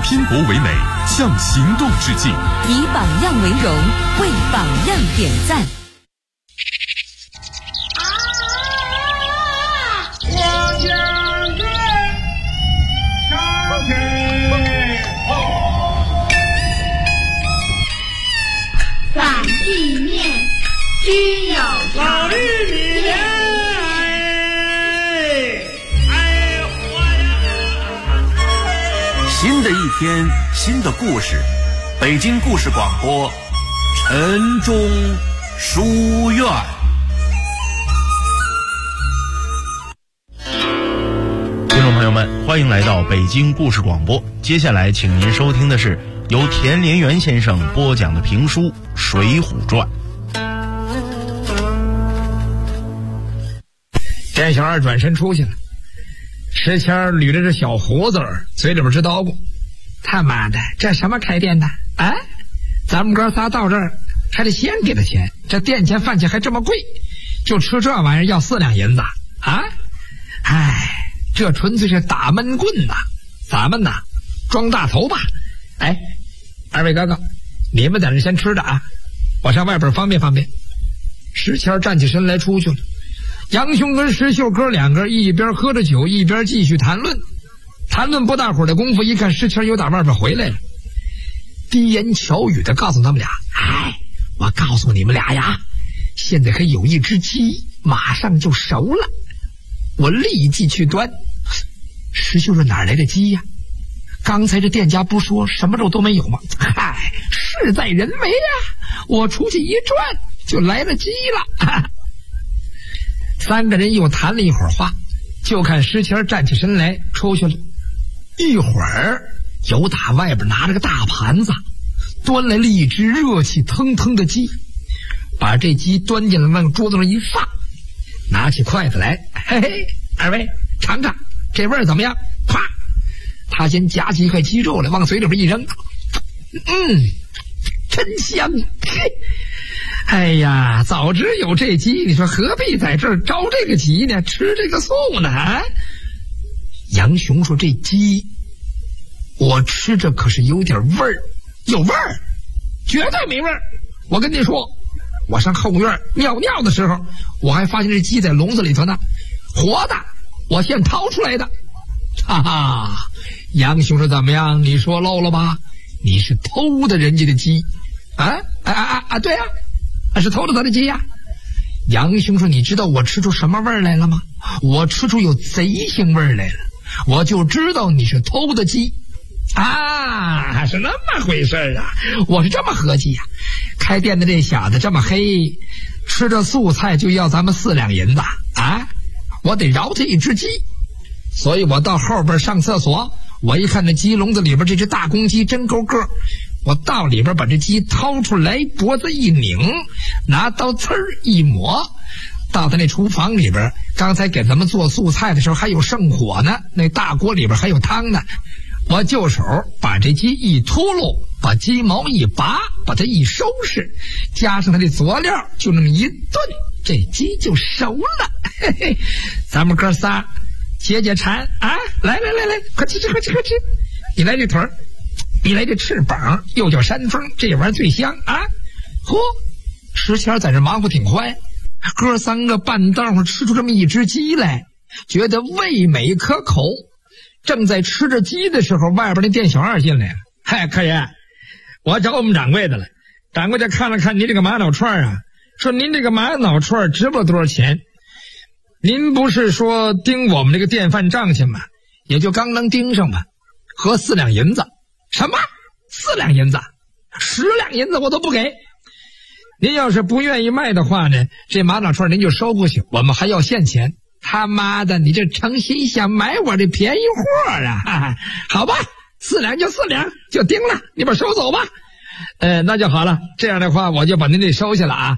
拼搏为美，向行动致敬。 以榜样为荣，为榜样点赞。 我将军上天反地面只有老绿米新的一天，新的故事。北京故事广播，晨钟书院。 听众朋友们，欢迎来到北京故事广播。接下来，请您收听的是由田连元先生播讲的评书《水浒传》。 店小二转身出去了，石谦捋着这小胡子儿，嘴里边直叨咕：“他妈的，这什么开店的？哎，咱们哥仨到这儿还得先给他钱，这店钱饭钱还这么贵，就吃这玩意儿要4两银子啊！哎，这纯粹是打闷棍呐！咱们呐，装大头吧！哎，二位哥哥，你们在这先吃着啊，我上外边方便方便。”石谦站起身来出去了。杨兄跟石秀哥两个一边喝着酒，一边继续谈论。谈论不大会儿的功夫，一看石谦又打外边回来了，低言巧语的告诉他们俩：“哎，我告诉你们俩呀，现在还有一只鸡，马上就熟了，我立即去端。”石秀说：“哪来的鸡呀？刚才这店家不说什么肉都没有吗？嗨，事在人为呀！我出去一转，就来了鸡了。”三个人又谈了一会儿话，就看石谦站起身来出去了。一会儿有打外边拿着个大盘子端来了一只热气腾腾的鸡，把这鸡端进来往桌子上一放，拿起筷子来：“嘿嘿，二位尝尝这味儿怎么样？”啪，他先夹起一块鸡肉来往嘴里边一扔，真香！嘿，哎呀，早知有这鸡，你说何必在这儿着这个急呢？吃这个素呢？啊！杨雄说：“这鸡我吃着可是有点味儿，有味儿，绝对没味儿。我跟你说，我上后院尿尿的时候，我还发现这鸡在笼子里头呢，活的，我现掏出来的。”哈哈，杨雄说：“怎么样？你说漏了吧？你是偷的人家的鸡啊？对呀，是偷的他的鸡呀。”杨雄说：“你知道我吃出什么味儿来了吗？我吃出有贼腥味儿来了，我就知道你是偷的鸡啊，是那么回事啊！我是这么合计呀，开店的这小子这么黑，吃着素菜就要咱们4两银子啊，我得饶他一只鸡。所以我到后边上厕所，我一看那鸡笼子里边这只大公鸡真够个，我到里边把这鸡掏出来，脖子一拧，拿刀刺儿一抹，到他那厨房里边，刚才给咱们做素菜的时候还有剩火呢，那大锅里边还有汤呢，我就手把这鸡一秃噜，把鸡毛一拔，把它一收拾，加上它的佐料，就那么一炖，这鸡就熟了。嘿嘿，咱们哥仨解解馋啊！来，快吃！你来这腿儿，你来这翅膀，又叫山峰，这玩意儿最香啊！嚯，石谦在这忙活挺快，哥三个半道上吃出这么一只鸡来，觉得味美可口。正在吃着鸡的时候，外边那店小二进来了：“嗨，客人，我找我们掌柜的了。掌柜的看了看您这个玛瑙串啊，说您这个玛瑙串值不了多少钱。您不是说盯我们这个店饭账去吗？也就刚能盯上吧，合4两银子。什么4两银子？10两银子我都不给。您要是不愿意卖的话呢，这玛瑙串您就收过去，我们还要现钱。他妈的，你这诚心想买我这便宜货啊！哈哈，好吧，4两就4两，就盯了，你把收走吧。那就好了，这样的话我就把您这收下了啊。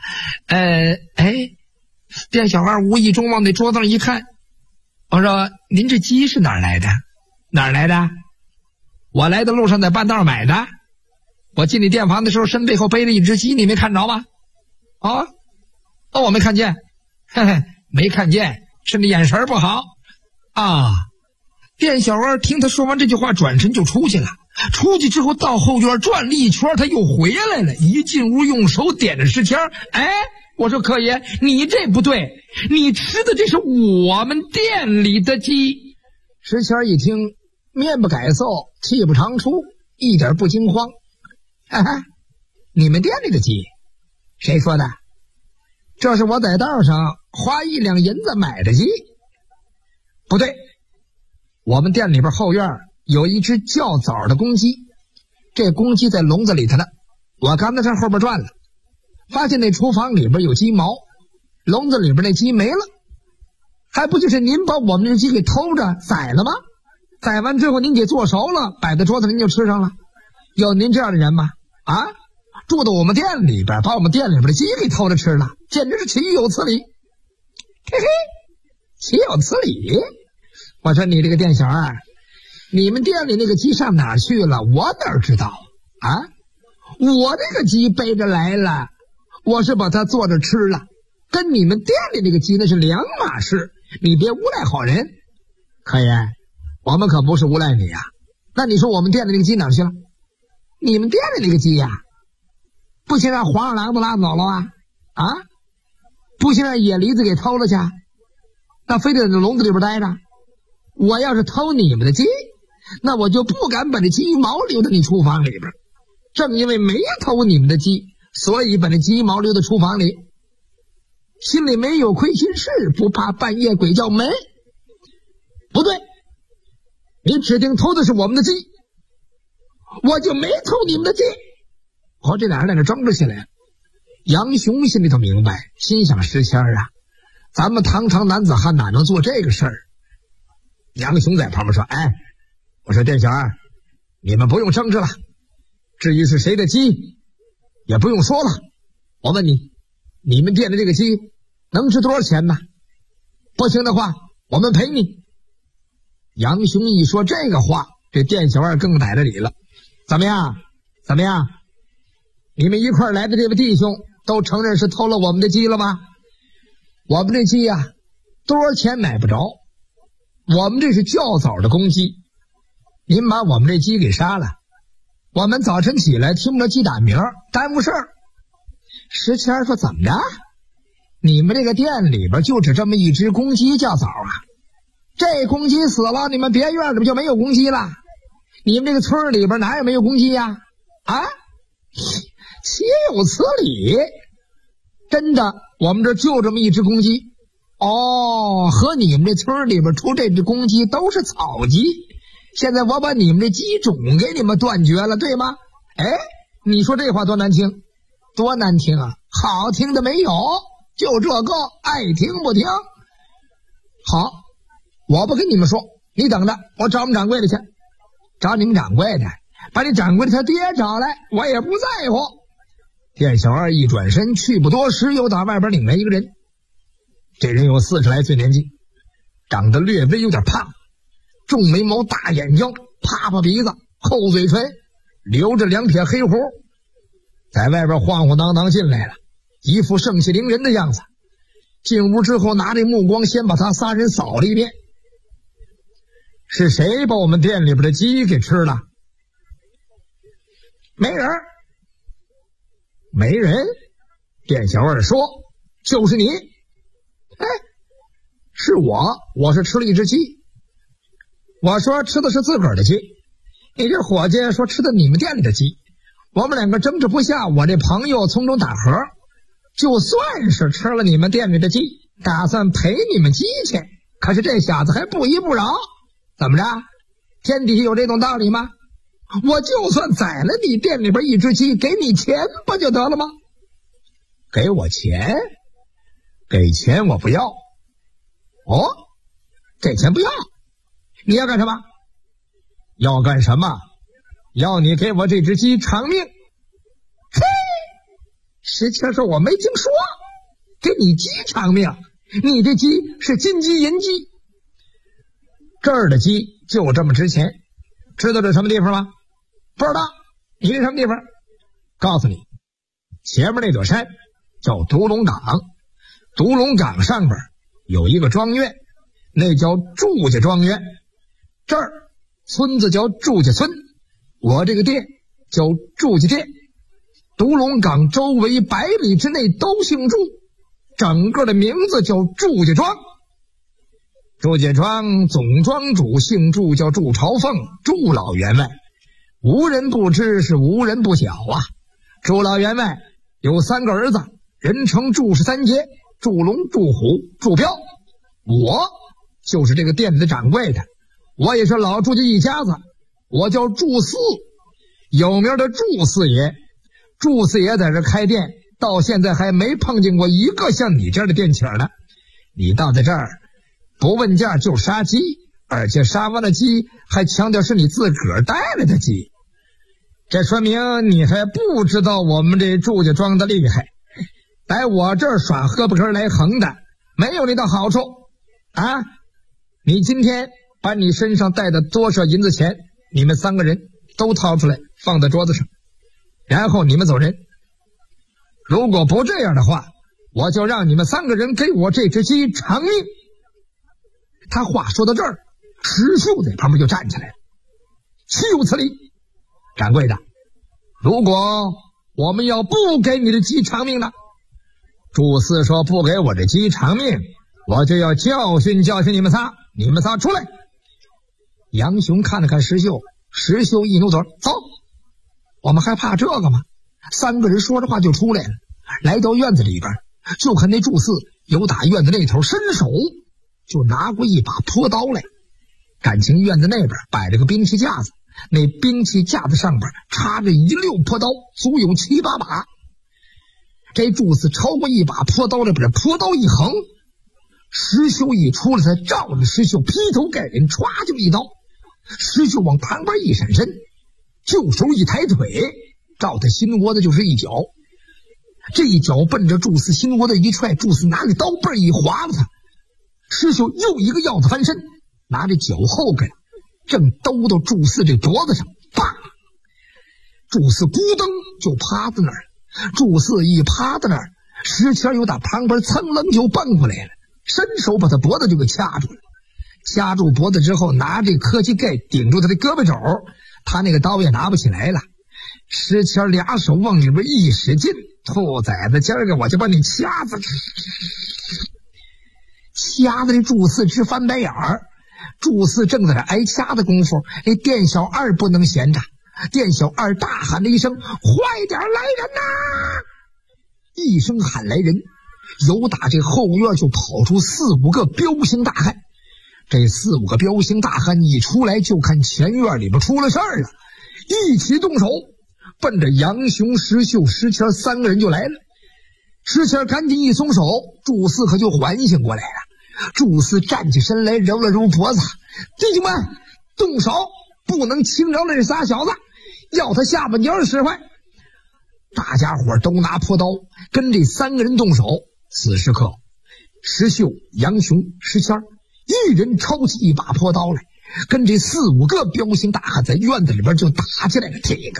店小二无意中往那桌子上一看，我说：“您这鸡是哪儿来的？哪儿来的？我来的路上在半道买的。我进你店房的时候，身背后背了一只鸡，你没看着吗？”我没看见，嘿嘿，没看见，是你眼神不好啊。店小二听他说完这句话，转身就出去了。 出去之后到后院转了一圈，他又回来了，一进屋用手点着石签。哎，我说客爷，你这不对，你吃的这是我们店里的鸡。石签一听，面不改色，气不长出，一点不惊慌。哈哈，你们店里的鸡？谁说的？这是我在道上花1两银子买的鸡。不对，我们店里边后院有一只较早的公鸡，这公鸡在笼子里头呢，我刚才上后边转了，发现那厨房里边有鸡毛，笼子里边那鸡没了，还不就是您把我们这鸡给偷着宰了吗？宰完之后您给做熟了，摆在桌子您就吃上了。有您这样的人吗？啊，住到我们店里边，把我们店里边的鸡给偷着吃了，简直是岂有此理！嘿嘿，岂有此理！我说你这个店小二，你们店里那个鸡上哪儿去了？我哪知道啊？我这个鸡背着来了，我是把它做着吃了，跟你们店里那个鸡那是两码事，你别诬赖好人。客爷，我们可不是诬赖你呀。那你说我们店里那个鸡哪儿去了？你们店里那个鸡呀，不行让黄鼠狼都拉走了啊？啊？不行让野梨子给偷了去，那非得在笼子里边待着。我要是偷你们的鸡，那我就不敢把这鸡毛留在你厨房里边。正因为没偷你们的鸡，所以把这鸡毛留在厨房里，心里没有亏心事，不怕半夜鬼叫门。不对，你指定偷的是我们的鸡，我就没偷你们的鸡。这俩人在这争执起来。杨雄心里头明白，心想石谦啊，咱们堂堂男子汉哪能做这个事儿？杨雄在旁边说，哎，我说店小二，你们不用争执了，至于是谁的鸡也不用说了。我问你，你们店的这个鸡能值多少钱呢？不行的话我们赔你。杨雄一说这个话，这店小二更逮着理了。怎么样？你们一块来的这位弟兄都承认是偷了我们的鸡了吗？我们这鸡呀，多少钱买不着，我们这是较早的公鸡，您把我们这鸡给杀了，我们早晨起来听不着鸡打鸣，耽误事儿。石谦说，怎么着？你们这个店里边就只这么一只公鸡较早啊？这公鸡死了，你们别院里边就没有公鸡了？你们这个村里边哪有没有公鸡呀？啊？岂有此理！真的，我们这就这么一只公鸡。和你们这村里边出这只公鸡都是草鸡，现在我把你们这鸡种给你们断绝了，对吗？哎，你说这话多难听？多难听啊！好听的没有，就这个，爱听不听。好，我不跟你们说，你等着，我找我们掌柜的去。找你们掌柜的，把你掌柜的他爹找来，我也不在乎。店小二一转身，去不多时，又到外边领来一个人。这人有40来岁年纪，长得略微有点胖，重眉毛，大眼睛，啪啪鼻子，厚嘴唇，留着2撇黑胡，在外边晃晃荡荡进来了，一副盛气凌人的样子。进屋之后，拿着目光先把他仨人扫了一遍。是谁把我们店里边的鸡给吃了？没人。没人？店小二说，就是你。哎，是我是吃了一只鸡。我说吃的是自个儿的鸡，你这伙计说吃的你们店里的鸡。我们两个争执不下，我这朋友从中打和，就算是吃了你们店里的鸡，打算赔你们鸡去。可是这小子还不依不饶。怎么着？天底下有这种道理吗？我就算宰了你店里边一只鸡，给你钱不就得了吗？给我钱？给钱我不要。给钱不要？你要干什么？要干什么？要你给我这只鸡偿命。嘿，石谦说，我没听说。给你鸡偿命？你这鸡是金鸡银鸡，这儿的鸡就这么值钱。知道这什么地方吗？不知道。你这什么地方？告诉你，前面那座山叫独龙岗，独龙岗上边有一个庄园，那叫祝家庄园。这儿村子叫祝家村， 我这个店叫祝家店，独龙岗周围100里之内都姓祝，整个的名字叫祝家庄。祝家庄总庄主姓祝，叫祝朝凤，祝老员外，无人不知，是无人不晓啊。祝老员外有3个儿子，人称祝氏3杰，祝龙、祝虎、祝彪。我就是这个店的掌柜的，我也是老祝家一家子，我叫祝四，有名的祝四爷。祝四爷在这开店，到现在还没碰见过一个像你这样的店请呢。你到在这儿不问价就杀鸡，而且杀完了鸡还强调是你自个儿带来的鸡，这说明你还不知道我们这祝家庄的厉害。来我这儿耍喝不根来横的，没有你的好处啊！你今天把你身上带的多少银子钱，你们3个人都掏出来放在桌子上，然后你们走人。如果不这样的话，我就让你们3个人给我这只鸡偿命。他话说到这儿，石秀在旁边就站起来了，岂有此理！掌柜的，如果我们要不给你的鸡偿命呢？祝四说不给我的鸡偿命，我就要教训教训你们仨，你们仨出来。杨雄看了看石秀，石秀一扭嘴，走，我们还怕这个吗？3个人说着话就出来了，来到院子里边，就看那祝四由打院子那头伸手就拿过一把坡刀来，感情院子那边摆着个兵器架子，那兵器架子上边插着一溜坡刀，足有7、8把。这祝四超过一把坡刀来，把这坡刀一横，石秀一出来，他照着石秀劈头盖脸歘就一刀。石秀往旁边一闪身，就手一抬腿，照他心窝子就是一脚。这一脚奔着祝四心窝子一踹，祝四拿着刀背一划了他，石秀又一个鹞子翻身，拿着脚后跟正兜到祝四这脖子上，啪！祝四咕噔就趴在那儿。祝四一趴在那儿，石谦又打旁边蹭楞就蹦过来了，伸手把他脖子就给掐住了。掐住脖子之后，拿这磕膝盖顶住他的胳膊肘，他那个刀也拿不起来了。石谦俩手往里边一使劲，兔崽子，今儿个我就把你掐死！掐的这祝四直翻白眼儿。祝四正在这挨掐的功夫，店小二不能闲着，店小二大喊了一声：“快点来人呐！”一声喊来人，由打这后院就跑出4、5个彪形大汉。这4、5个彪形大汉一出来，就看前院里边出了事儿了，一起动手，奔着杨雄、石秀、石谦3个人就来了。石谦赶紧一松手，祝四可就缓醒过来了。祝四站起身来，揉了揉脖子：“弟兄们，动手，不能轻饶了这仨小子，要他下半截使坏。”大家伙都拿坡刀跟这3个人动手。此时刻，石秀、杨雄、石谦一人抄起一把坡刀来，跟这4、5个彪形大汉在院子里边就打起来了。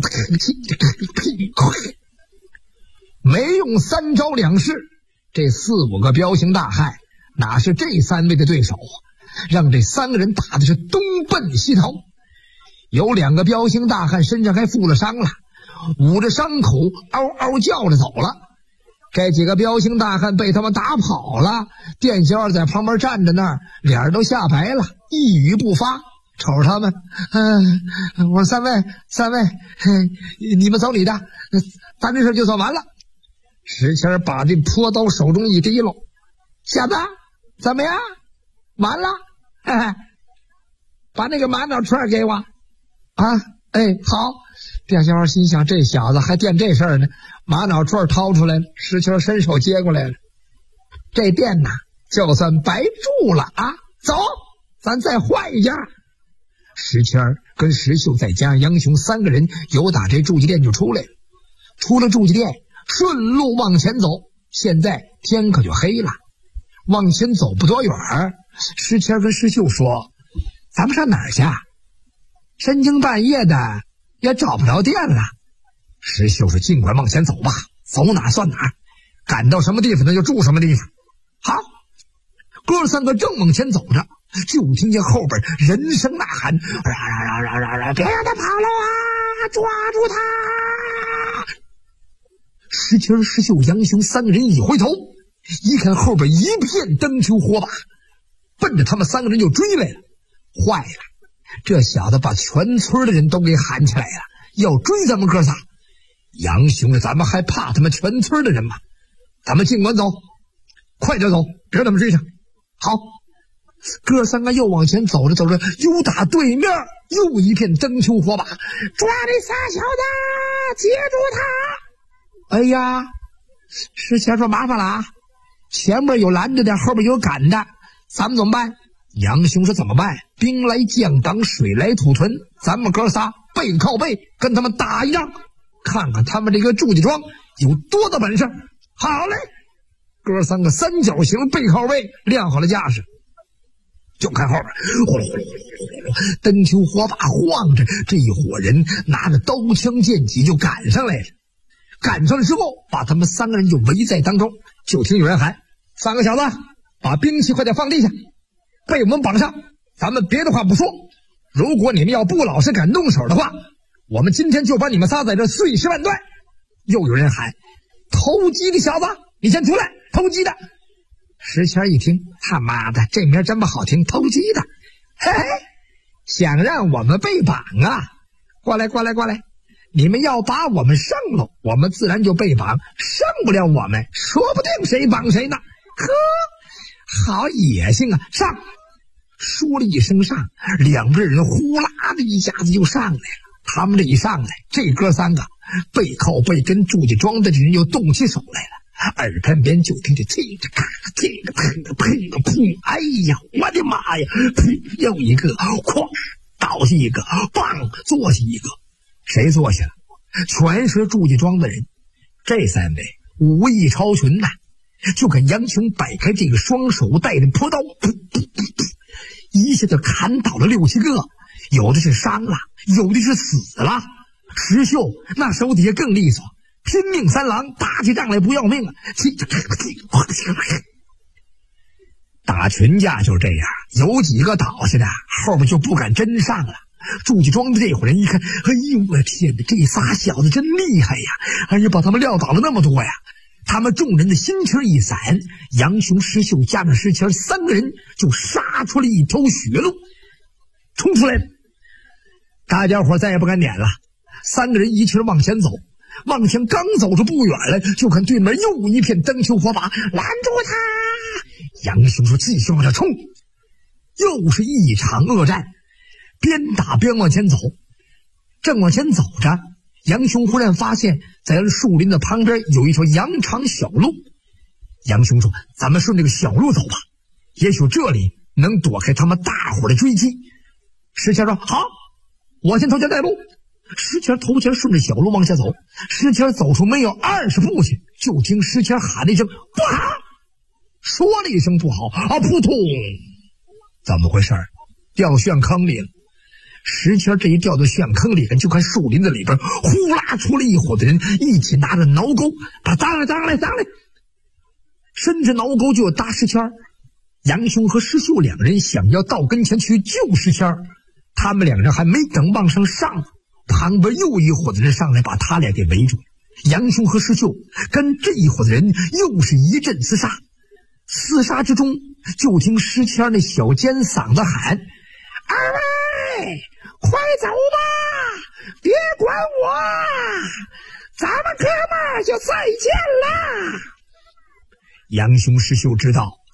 没用3招2式，这4、5个彪形大汉哪是这3位的对手啊？让这3个人打的是东奔西逃。有2个彪形大汉身上还负了伤了，捂着伤口嗷嗷叫着走了。这几个彪形大汉被他们打跑了，店小二在旁边站着那儿，脸都吓白了，一语不发，瞅着他们。我说三位，你们走你的，咱这事就算完了。石谦把这坡刀手中一提喽：“小子，怎么样？完了？把那个玛瑙串给我啊！”好。店小二心想，这小子还惦这事儿呢，玛瑙串掏出来了，石谦伸手接过来了。这店呐，就算白住了啊！走，咱再换一家。石谦跟石秀再加上杨雄3个人由打这祝家店就出来了。出了祝家店，顺路往前走，现在天可就黑了。往前走不多远，石谦跟石秀说：“咱们上哪儿去？深更半夜的也找不着店了。”石秀说：“尽管往前走吧，走哪算哪，赶到什么地方那就住什么地方。”好，哥3个正往前走着，就听见后边人声呐喊：“别让他跑了啊！ 抓住他！石青、石秀、杨雄三个人一回头，一看后边一片灯球火把，奔着他们三个人就追来了。坏了，这小子把全村的人都给喊起来了，要追咱们哥仨。杨雄的，咱们还怕他们全村的人吗？咱们尽管走，快点走，别让他们追上。好，哥三个又往前走着走着，又打对面又一片灯球火把，抓这仨小子，接住他！哎呀，石前说麻烦了啊，前面有拦着的，后边有赶的，咱们怎么办？杨雄说怎么办？兵来将挡，水来土屯，咱们哥仨背靠背跟他们打一仗，看看他们这个祝家庄有多大本事。好嘞，哥三个三角形背靠背亮好了架势，就看后边呼噜呼噜呼噜呼噜，灯球火把晃着，这一伙人拿着刀枪剑戟就赶上来了。赶上了之后，把他们三个人就围在当中，就听有人喊：三个小子，把兵器快点放地下，被我们绑上，咱们别的话不说，如果你们要不老实敢动手的话，我们今天就把你们仨在这碎尸万段。又有人喊：偷鸡的小子，你先出来，偷鸡的！石谦一听，他妈的，这名真不好听，偷鸡的，嘿嘿，想让我们被绑啊？过来过来过来，你们要把我们上了，我们自然就被绑，上不了我们，说不定谁绑谁呢。呵，好野性啊！上！说了一声上，两边人呼啦的一下子就上来了。他们这一上来，这哥三个背靠背跟祝家庄的人又动起手来了，耳畔边就听着听着咔听着砰的砰的砰，哎呀，我的妈呀！砰，又一个，哐，倒下一个，棒，坐下一个。谁坐下了？全是祝家庄的人。这三位武艺超群呐，就看杨雄摆开这个双手带着朴刀，一下就砍倒了6、7个，有的是伤了，有的是死了。石秀那手底下更利索，拼命三郎打起仗来不要命啊！打群架就是这样，有几个倒下的，后边就不敢真上了。祝家庄的这伙人一看，哎呦我天哪，这仨小子真厉害呀！哎呀，把他们撂倒了那么多呀！他们众人的心情一散，杨雄、石秀加上石谦三个人就杀出了一条血路，冲出来了。大家伙再也不敢撵了，三个人一气往前走，往前刚走出不远了，就看对面又一片灯球火把，拦住他！杨雄说继续往上冲，又是一场恶战，边打边往前走。正往前走着，杨雄忽然发现在树林的旁边有一条羊肠小路。杨雄说咱们顺这个小路走吧，也许这里能躲开他们大伙的追击。石谦说好，我先头前带路。石谦头前顺着小路往下走，石谦走出没有20步去，就听石谦喊了一声不好，说了一声不好啊，扑通，怎么回事？掉陷坑里了。石谦这一掉到陷坑里，就看树林子里边呼啦出了一伙的人，一起拿着挠钩，把他当来，伸着挠钩就要搭石谦。杨雄和石秀两人想要到跟前去救石谦，他们两人还没等往上上，旁边又一伙的人上来把他俩给围住。杨雄和石秀跟这一伙的人又是一阵厮杀，厮杀之中就听石谦那小尖嗓子喊：二位快走吧，别管我，咱们哥们儿就再见了。杨雄、石秀知道